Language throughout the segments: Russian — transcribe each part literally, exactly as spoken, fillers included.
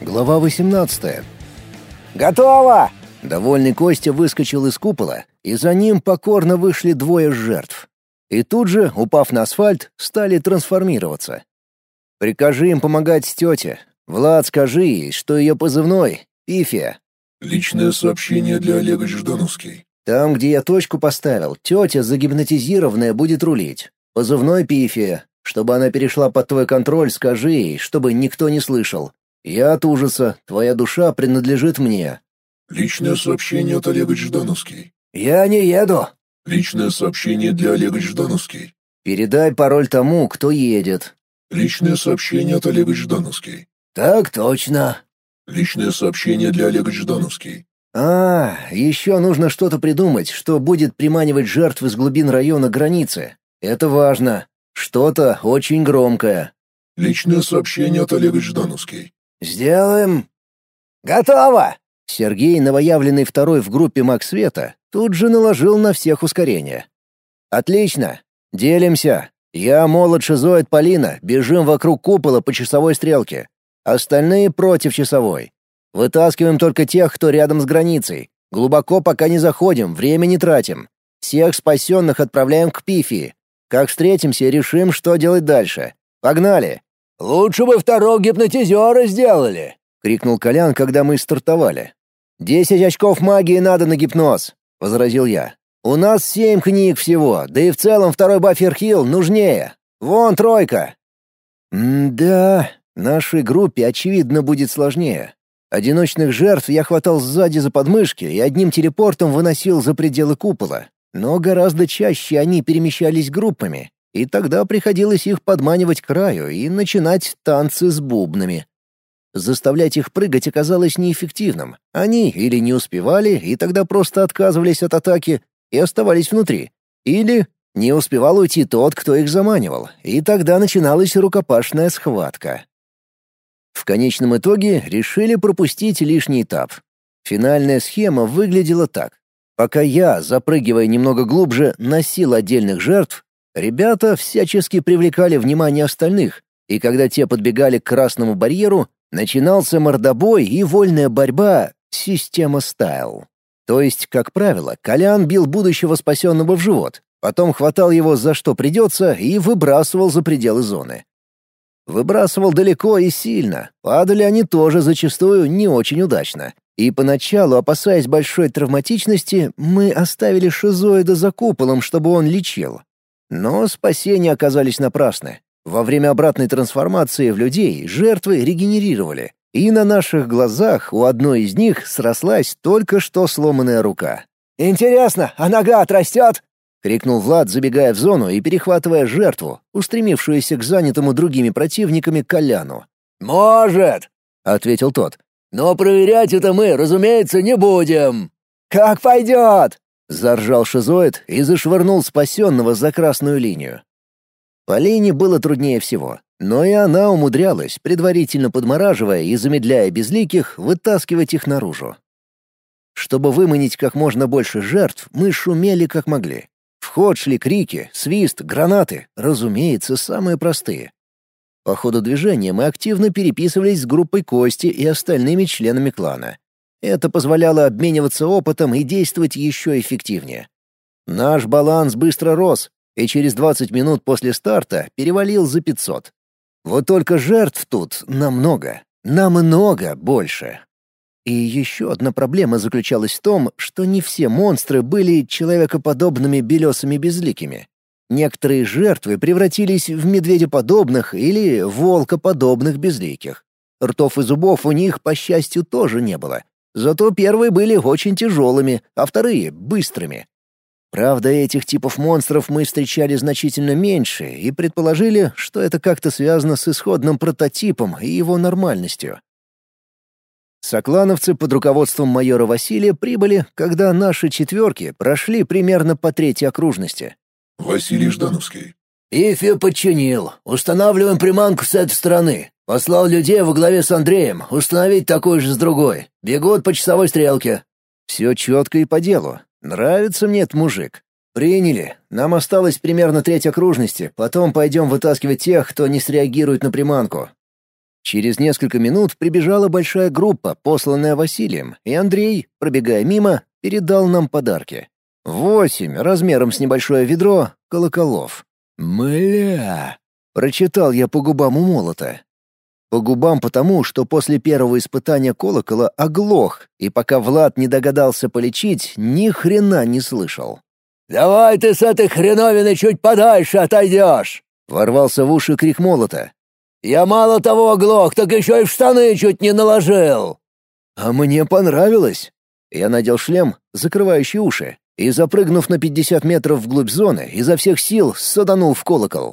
Глава восемнадцатая. «Готово!» Довольный Костя выскочил из купола, и за ним покорно вышли двое жертв. И тут же, упав на асфальт, стали трансформироваться. «Прикажи им помогать тете. Влад, скажи ей, что ее позывной — Пифия». Личное сообщение для Олега Ждановский. «Там, где я точку поставил, тетя загипнотизированная будет рулить. Позывной Пифия. Чтобы она перешла под твой контроль, скажи ей, чтобы никто не слышал. Я от ужаса, твоя душа принадлежит мне». Личное сообщение от Олега Ждановский. «Я не еду». Личное сообщение для Олега Ждановский. «Передай пароль тому, кто едет». Личное сообщение от Олега Ждановский. «Так точно». Личное сообщение для Олега Ждановский. «А, еще нужно что-то придумать, что будет приманивать жертв из глубин района границы. Это важно. Что-то очень громкое». Личное сообщение от Олега Ждановский. «Сделаем». «Готово!» Сергей, новоявленный второй в группе маг света, тут же наложил на всех ускорение. «Отлично. Делимся. Я, молот, шизоид, Полина, бежим вокруг купола по часовой стрелке. Остальные против часовой. Вытаскиваем только тех, кто рядом с границей. Глубоко пока не заходим, время не тратим. Всех спасенных отправляем к Пифии. Как встретимся, решим, что делать дальше. Погнали!» «Лучше бы второго гипнотизера сделали!» — крикнул Колян, когда мы стартовали. «Десять очков магии надо на гипноз», — возразил я. «У нас семь книг всего, да и в целом второй баффер-хилл нужнее. Вон тройка». «М-да, нашей группе, очевидно, будет сложнее. Одиночных жертв я хватал сзади за подмышки и одним телепортом выносил за пределы купола. Но гораздо чаще они перемещались группами, и тогда приходилось их подманивать к краю и начинать танцы с бубнами. Заставлять их прыгать оказалось неэффективным. Они или не успевали, и тогда просто отказывались от атаки и оставались внутри. Или не успевал уйти тот, кто их заманивал, и тогда начиналась рукопашная схватка. В конечном итоге решили пропустить лишний этап. Финальная схема выглядела так. Пока я, запрыгивая немного глубже, носил отдельных жертв, ребята всячески привлекали внимание остальных, и когда те подбегали к красному барьеру, начинался мордобой и вольная борьба система стайл. То есть, как правило, Колян бил будущего спасенного в живот, потом хватал его за что придется и выбрасывал за пределы зоны. Выбрасывал далеко и сильно, падали они тоже зачастую не очень удачно. И поначалу, опасаясь большой травматичности, мы оставили шизоида за куполом, чтобы он лечил. Но спасения оказались напрасны. Во время обратной трансформации в людей жертвы регенерировали, и на наших глазах у одной из них срослась только что сломанная рука. «Интересно, а нога отрастет?» — крикнул Влад, забегая в зону и перехватывая жертву, устремившуюся к занятому другими противниками Коляну. «Может!» — ответил тот. «Но проверять это мы, разумеется, не будем!» «Как пойдет!» — заржал шизоид и зашвырнул спасенного за красную линию. Полине было труднее всего, но и она умудрялась, предварительно подмораживая и замедляя безликих, вытаскивать их наружу. Чтобы выманить как можно больше жертв, мы шумели как могли. В ход шли крики, свист, гранаты, разумеется, самые простые. По ходу движения мы активно переписывались с группой Кости и остальными членами клана. Это позволяло обмениваться опытом и действовать еще эффективнее. Наш баланс быстро рос, и через двадцать минут после старта перевалил за пятьсот. Вот только жертв тут намного, намного больше. И еще одна проблема заключалась в том, что не все монстры были человекоподобными белесыми безликими. Некоторые жертвы превратились в медведеподобных или волкоподобных безликих. Ртов и зубов у них, по счастью, тоже не было. Зато первые были очень тяжелыми, а вторые — быстрыми. Правда, этих типов монстров мы встречали значительно меньше и предположили, что это как-то связано с исходным прототипом и его нормальностью. Соклановцы под руководством майора Василия прибыли, когда наши четверки прошли примерно по третьей окружности. Василий Ждановский. «Пифию подчинил. Устанавливаем приманку с этой стороны. Послал людей во главе с Андреем установить такую же с другой. Бегут по часовой стрелке». Все четко и по делу. Нравится мне этот мужик. Приняли. Нам осталось примерно треть окружности, потом пойдем вытаскивать тех, кто не среагирует на приманку. Через несколько минут прибежала большая группа, посланная Василием, и Андрей, пробегая мимо, передал нам подарки. Восемь, размером с небольшое ведро, колоколов. «Мля!» — прочитал я по губам у молота. По губам потому, что после первого испытания колокола оглох, и пока Влад не догадался полечить, ни хрена не слышал. «Давай ты с этой хреновиной чуть подальше отойдешь!» — ворвался в уши крик молота. «Я мало того оглох, так еще и в штаны чуть не наложил!» А мне понравилось. Я надел шлем, закрывающий уши, и, запрыгнув на пятьдесят метров вглубь зоны, изо всех сил саданул в колокол.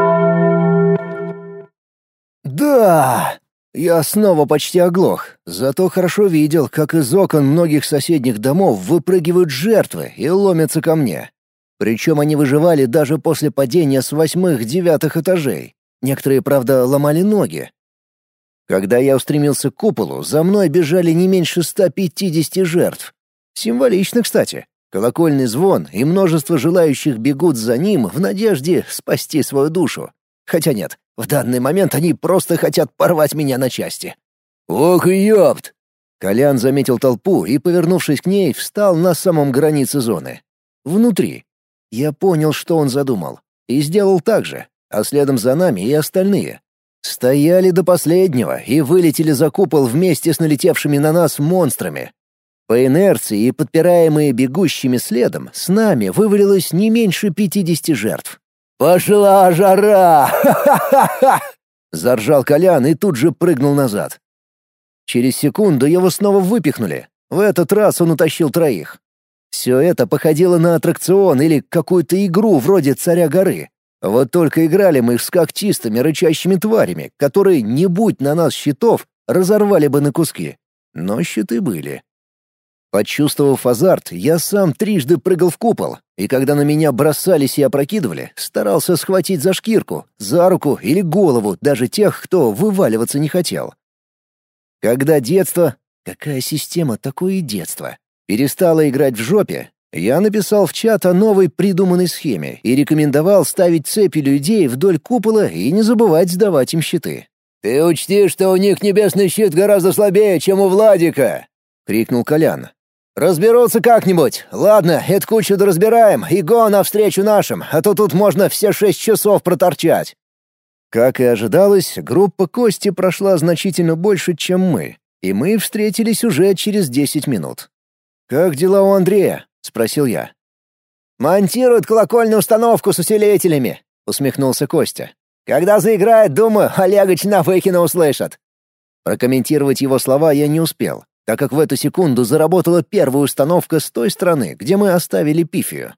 Да! Я снова почти оглох, зато хорошо видел, как из окон многих соседних домов выпрыгивают жертвы и ломятся ко мне. Причем они выживали даже после падения с восьмых-девятых этажей. Некоторые, правда, ломали ноги. Когда я устремился к куполу, за мной бежали не меньше ста пятидесяти жертв. Символично, кстати. Колокольный звон и множество желающих бегут за ним в надежде спасти свою душу. Хотя нет, в данный момент они просто хотят порвать меня на части. «Ох, ёпт!» Колян заметил толпу и, повернувшись к ней, встал на самом границе зоны. Внутри. Я понял, что он задумал, и сделал так же, а следом за нами и остальные. Стояли до последнего и вылетели за купол вместе с налетевшими на нас монстрами. По инерции и подпираемые бегущими следом, с нами вывалилось не меньше пятидесяти жертв. «Пошла жара! Ха-ха-ха-ха!» — заржал Колян и тут же прыгнул назад. Через секунду его снова выпихнули. В этот раз он утащил троих. Все это походило на аттракцион или какую-то игру вроде «Царя горы». Вот только играли мы с когтистыми рычащими тварями, которые, не будь на нас щитов, разорвали бы на куски. Но щиты были. Почувствовав азарт, я сам трижды прыгал в купол, и когда на меня бросались и опрокидывали, старался схватить за шкирку, за руку или голову даже тех, кто вываливаться не хотел. Когда детство, какая система, такое и детство, перестало играть в жопе, я написал в чат о новой придуманной схеме и рекомендовал ставить цепи людей вдоль купола и не забывать сдавать им щиты. «Ты учти, что у них небесный щит гораздо слабее, чем у Владика!» — крикнул Колян. «Разберутся как-нибудь. Ладно, эту кучу доразбираем и го навстречу нашим, а то тут можно все шесть часов проторчать». Как и ожидалось, группа Кости прошла значительно больше, чем мы, и мы встретились уже через десять минут. «Как дела у Андрея?» — спросил я. «Монтирует колокольную установку с усилителями», — усмехнулся Костя. «Когда заиграет, думаю, Олегович Навыкина услышат». Прокомментировать его слова я не успел, так как в эту секунду заработала первая установка с той стороны, где мы оставили Пифию.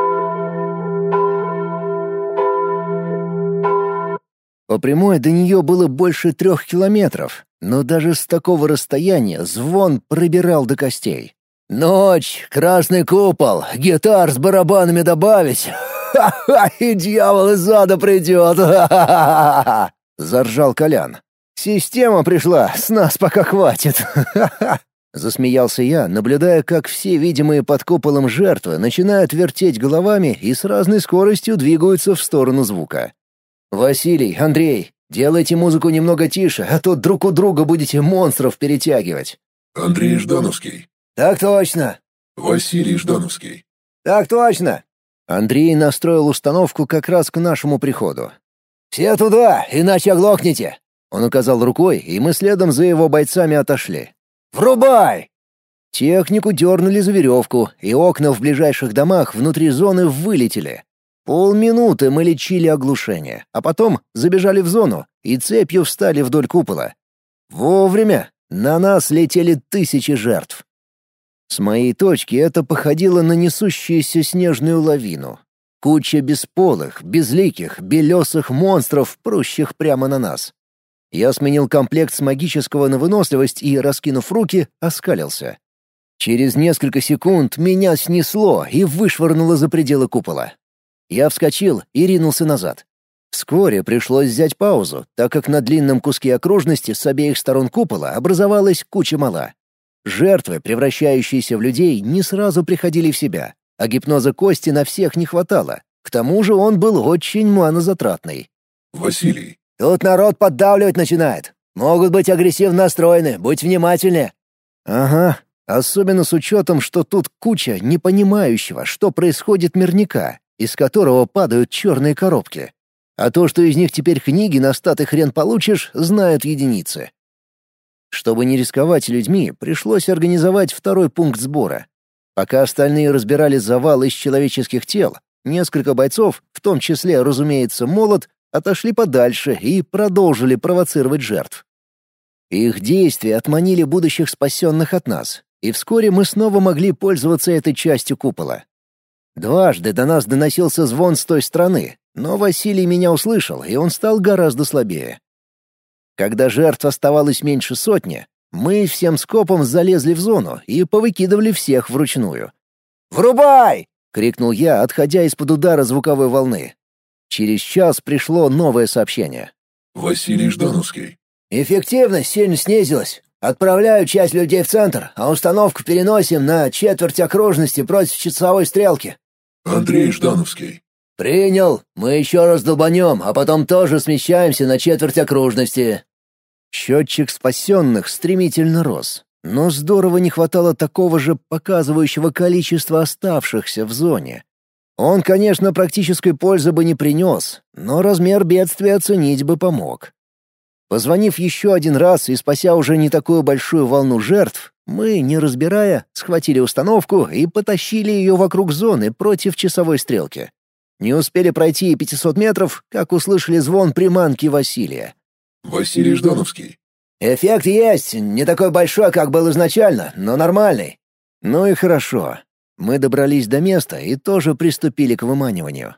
По прямой до нее было больше трех километров, но даже с такого расстояния звон пробирал до костей. «Ночь, красный купол, гитар с барабанами добавить. Ха-ха, и дьявол из ада придет. Ха-ха-ха!» — заржал Колян. «Система пришла, с нас пока хватит. Ха-ха!» — засмеялся я, наблюдая, как все видимые под куполом жертвы начинают вертеть головами и с разной скоростью двигаются в сторону звука. «Василий, Андрей, делайте музыку немного тише, а то друг у друга будете монстров перетягивать». Андрей Ждановский. «Так точно». Василий Ждановский. «Так точно». Андрей настроил установку как раз к нашему приходу. «Все туда, иначе оглохнете!» Он указал рукой, и мы следом за его бойцами отошли. «Врубай!» Технику дернули за веревку, и окна в ближайших домах внутри зоны вылетели. Полминуты мы лечили оглушение, а потом забежали в зону и цепью встали вдоль купола. Вовремя на нас летели тысячи жертв. С моей точки это походило на несущуюся снежную лавину. Куча бесполых, безликих, белесых монстров, прущих прямо на нас. Я сменил комплект с магического на выносливость и, раскинув руки, оскалился. Через несколько секунд меня снесло и вышвырнуло за пределы купола. Я вскочил и ринулся назад. Вскоре пришлось взять паузу, так как на длинном куске окружности с обеих сторон купола образовалась куча мала. Жертвы, превращающиеся в людей, не сразу приходили в себя, а гипноза Кости на всех не хватало. К тому же он был очень манозатратный. Василий. «Тут народ поддавливать начинает. Могут быть агрессивно настроены, будь внимательнее». «Ага, особенно с учетом, что тут куча непонимающего, что происходит мирника, из которого падают черные коробки. А то, что из них теперь книги на статый хрен получишь, знают единицы». Чтобы не рисковать людьми, пришлось организовать второй пункт сбора. Пока остальные разбирали завал из человеческих тел, несколько бойцов, в том числе, разумеется, Молот, отошли подальше и продолжили провоцировать жертв. Их действия отманили будущих спасенных от нас, и вскоре мы снова могли пользоваться этой частью купола. Дважды до нас доносился звон с той стороны, но Василий меня услышал, и он стал гораздо слабее. Когда жертв оставалось меньше сотни, мы всем скопом залезли в зону и повыкидывали всех вручную. «Врубай!» — крикнул я, отходя из-под удара звуковой волны. Через час пришло новое сообщение. Василий Ждановский. «Эффективность сильно снизилась. Отправляю часть людей в центр, а установку переносим на четверть окружности против часовой стрелки». Андрей Ждановский. «Принял. Мы еще раз долбанем, а потом тоже смещаемся на четверть окружности». Счетчик спасенных стремительно рос, но здорово не хватало такого же показывающего количества оставшихся в зоне. Он, конечно, практической пользы бы не принес, но размер бедствия оценить бы помог. Позвонив еще один раз и спася уже не такую большую волну жертв, мы, не разбирая, схватили установку и потащили ее вокруг зоны против часовой стрелки. Не успели пройти и пятисот метров, как услышали звон приманки Василия. Василий Ждановский. «Эффект есть, не такой большой, как был изначально, но нормальный». Ну и хорошо. Мы добрались до места и тоже приступили к выманиванию.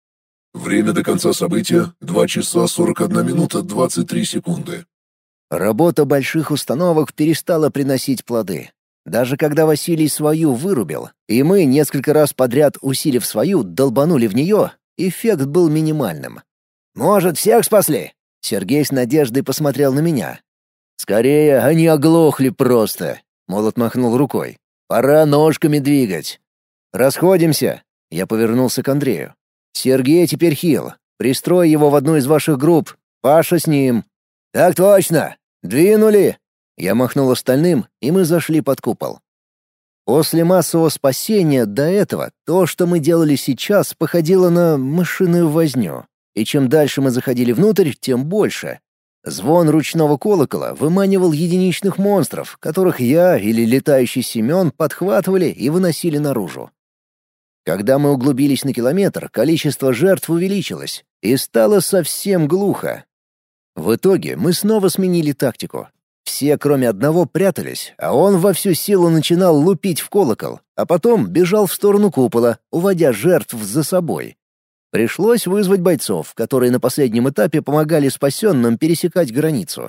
Время до конца события — два часа сорок одна минута двадцать три секунды. Работа больших установок перестала приносить плоды. Даже когда Василий свою вырубил, и мы, несколько раз подряд усилив свою, долбанули в нее, эффект был минимальным. «Может, всех спасли?» Сергей с надеждой посмотрел на меня. «Скорее, они оглохли просто», — Молот махнул рукой. «Пора ножками двигать». «Расходимся», — я повернулся к Андрею. «Сергей теперь хил. Пристрой его в одну из ваших групп. Паша с ним». «Так точно! Двинули!» Я махнул остальным, и мы зашли под купол. После массового спасения до этого то, что мы делали сейчас, походило на мышиную возню. И чем дальше мы заходили внутрь, тем больше. Звон ручного колокола выманивал единичных монстров, которых я или летающий Семен подхватывали и выносили наружу. Когда мы углубились на километр, количество жертв увеличилось, и стало совсем глухо. В итоге мы снова сменили тактику. Все, кроме одного, прятались, а он во всю силу начинал лупить в колокол, а потом бежал в сторону купола, уводя жертв за собой. Пришлось вызвать бойцов, которые на последнем этапе помогали спасенным пересекать границу.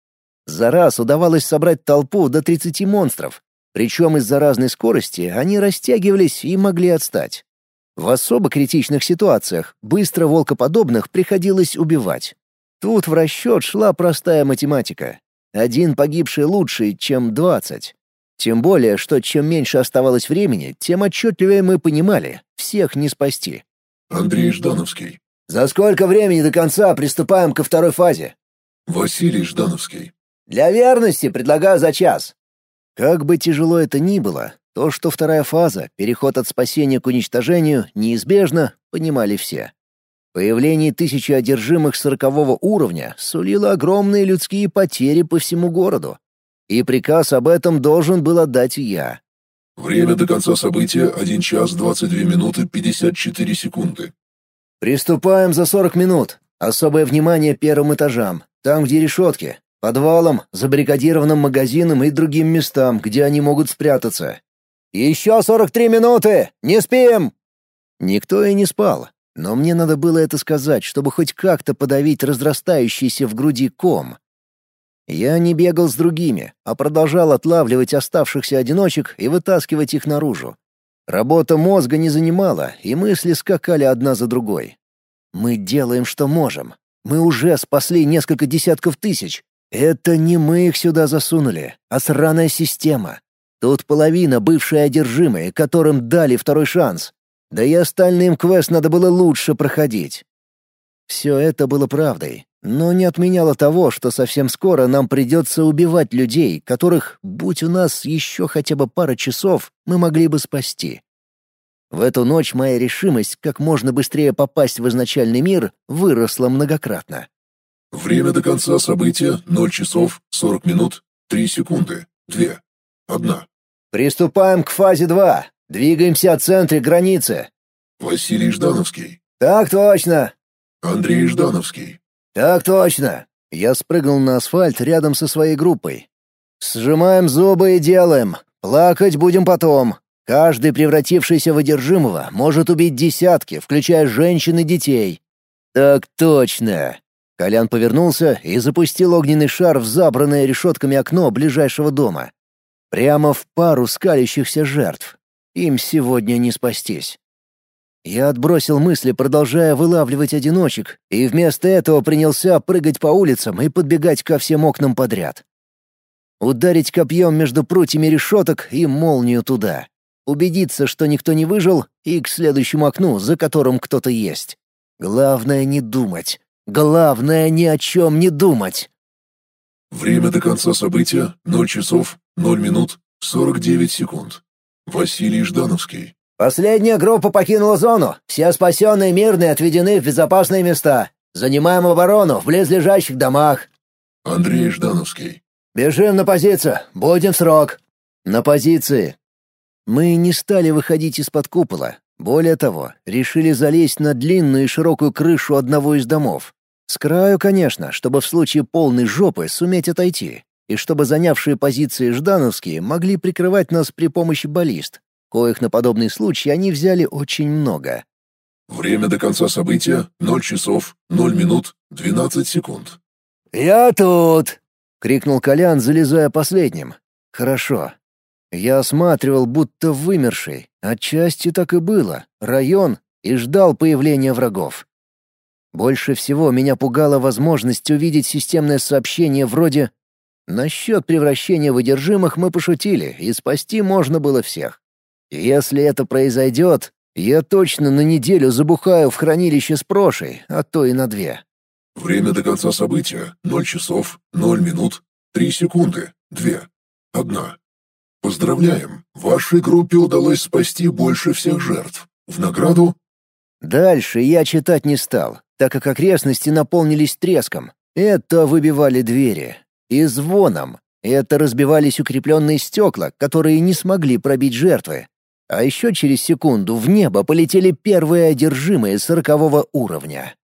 За раз удавалось собрать толпу до тридцати монстров, причем из-за разной скорости они растягивались и могли отстать. В особо критичных ситуациях быстро волкоподобных приходилось убивать. Тут в расчет шла простая математика. Один погибший лучше, чем двадцать. Тем более, что чем меньше оставалось времени, тем отчетливее мы понимали — всех не спасти. Андрей Ждановский. «За сколько времени до конца приступаем ко второй фазе?» Василий Ждановский. «Для верности предлагаю за час». Как бы тяжело это ни было, то, что вторая фаза, переход от спасения к уничтожению, неизбежно, понимали все. Появление тысячи одержимых сорокового уровня сулило огромные людские потери по всему городу. И приказ об этом должен был отдать я. Время до конца события — один час двадцать две минуты пятьдесят четыре секунды. «Приступаем за сорок минут. Особое внимание первым этажам, там, где решетки, подвалам, забаррикадированным магазинам и другим местам, где они могут спрятаться». «Еще сорок три минуты! Не спим!» Никто и не спал, но мне надо было это сказать, чтобы хоть как-то подавить разрастающийся в груди ком. Я не бегал с другими, а продолжал отлавливать оставшихся одиночек и вытаскивать их наружу. Работа мозга не занимала, и мысли скакали одна за другой. Мы делаем, что можем. Мы уже спасли несколько десятков тысяч. Это не мы их сюда засунули, а сраная система. Тут половина бывшие одержимые, которым дали второй шанс. Да и остальным квест надо было лучше проходить. Все это было правдой, но не отменяло того, что совсем скоро нам придется убивать людей, которых, будь у нас еще хотя бы пара часов, мы могли бы спасти. В эту ночь моя решимость как можно быстрее попасть в изначальный мир выросла многократно. Время до конца события — ноль часов сорок минут три секунды. две. одна. Приступаем к фазе два. Двигаемся от центра границы. Василий Ждановский. Так точно. Андрей Ждановский. Так точно. Я спрыгнул на асфальт рядом со своей группой. Сжимаем зубы и делаем. Плакать будем потом. Каждый превратившийся в одержимого может убить десятки, включая женщин и детей. Так точно. Колян повернулся и запустил огненный шар в забранное решетками окно ближайшего дома. Прямо в пару скалящихся жертв. Им сегодня не спастись. Я отбросил мысли, продолжая вылавливать одиночек, и вместо этого принялся прыгать по улицам и подбегать ко всем окнам подряд. Ударить копьем между прутьями решеток и молнию туда. Убедиться, что никто не выжил, и к следующему окну, за которым кто-то есть. Главное не думать. Главное ни о чем не думать. Время до конца события — ноль часов ноль минут сорок девять секунд. Василий Ждановский. Последняя группа покинула зону. Все спасенные мирные отведены в безопасные места. Занимаем оборону в близлежащих домах. Андрей Ждановский. Бежим на позицию. Будем в срок. На позиции. Мы не стали выходить из-под купола. Более того, решили залезть на длинную и широкую крышу одного из домов. С краю, конечно, чтобы в случае полной жопы суметь отойти, и чтобы занявшие позиции ждановские могли прикрывать нас при помощи баллист, коих на подобный случай они взяли очень много. Время до конца события — ноль часов ноль минут двенадцать секунд. «Я тут!» — крикнул Колян, залезая последним. «Хорошо». Я осматривал, будто вымерший, отчасти так и было, район, и ждал появления врагов. Больше всего меня пугала возможность увидеть системное сообщение вроде «Насчет превращения в одержимых мы пошутили, и спасти можно было всех». Если это произойдет, я точно на неделю забухаю в хранилище с прошей, а то и на две. Время до конца события — ноль часов ноль минут три секунды. две. одна. Поздравляем! Вашей группе удалось спасти больше всех жертв. В награду... Дальше я читать не стал, так как окрестности наполнились треском. Это выбивали двери. И звоном. Это разбивались укрепленные стекла, которые не смогли пробить жертвы. А еще через секунду в небо полетели первые одержимые сорокового уровня.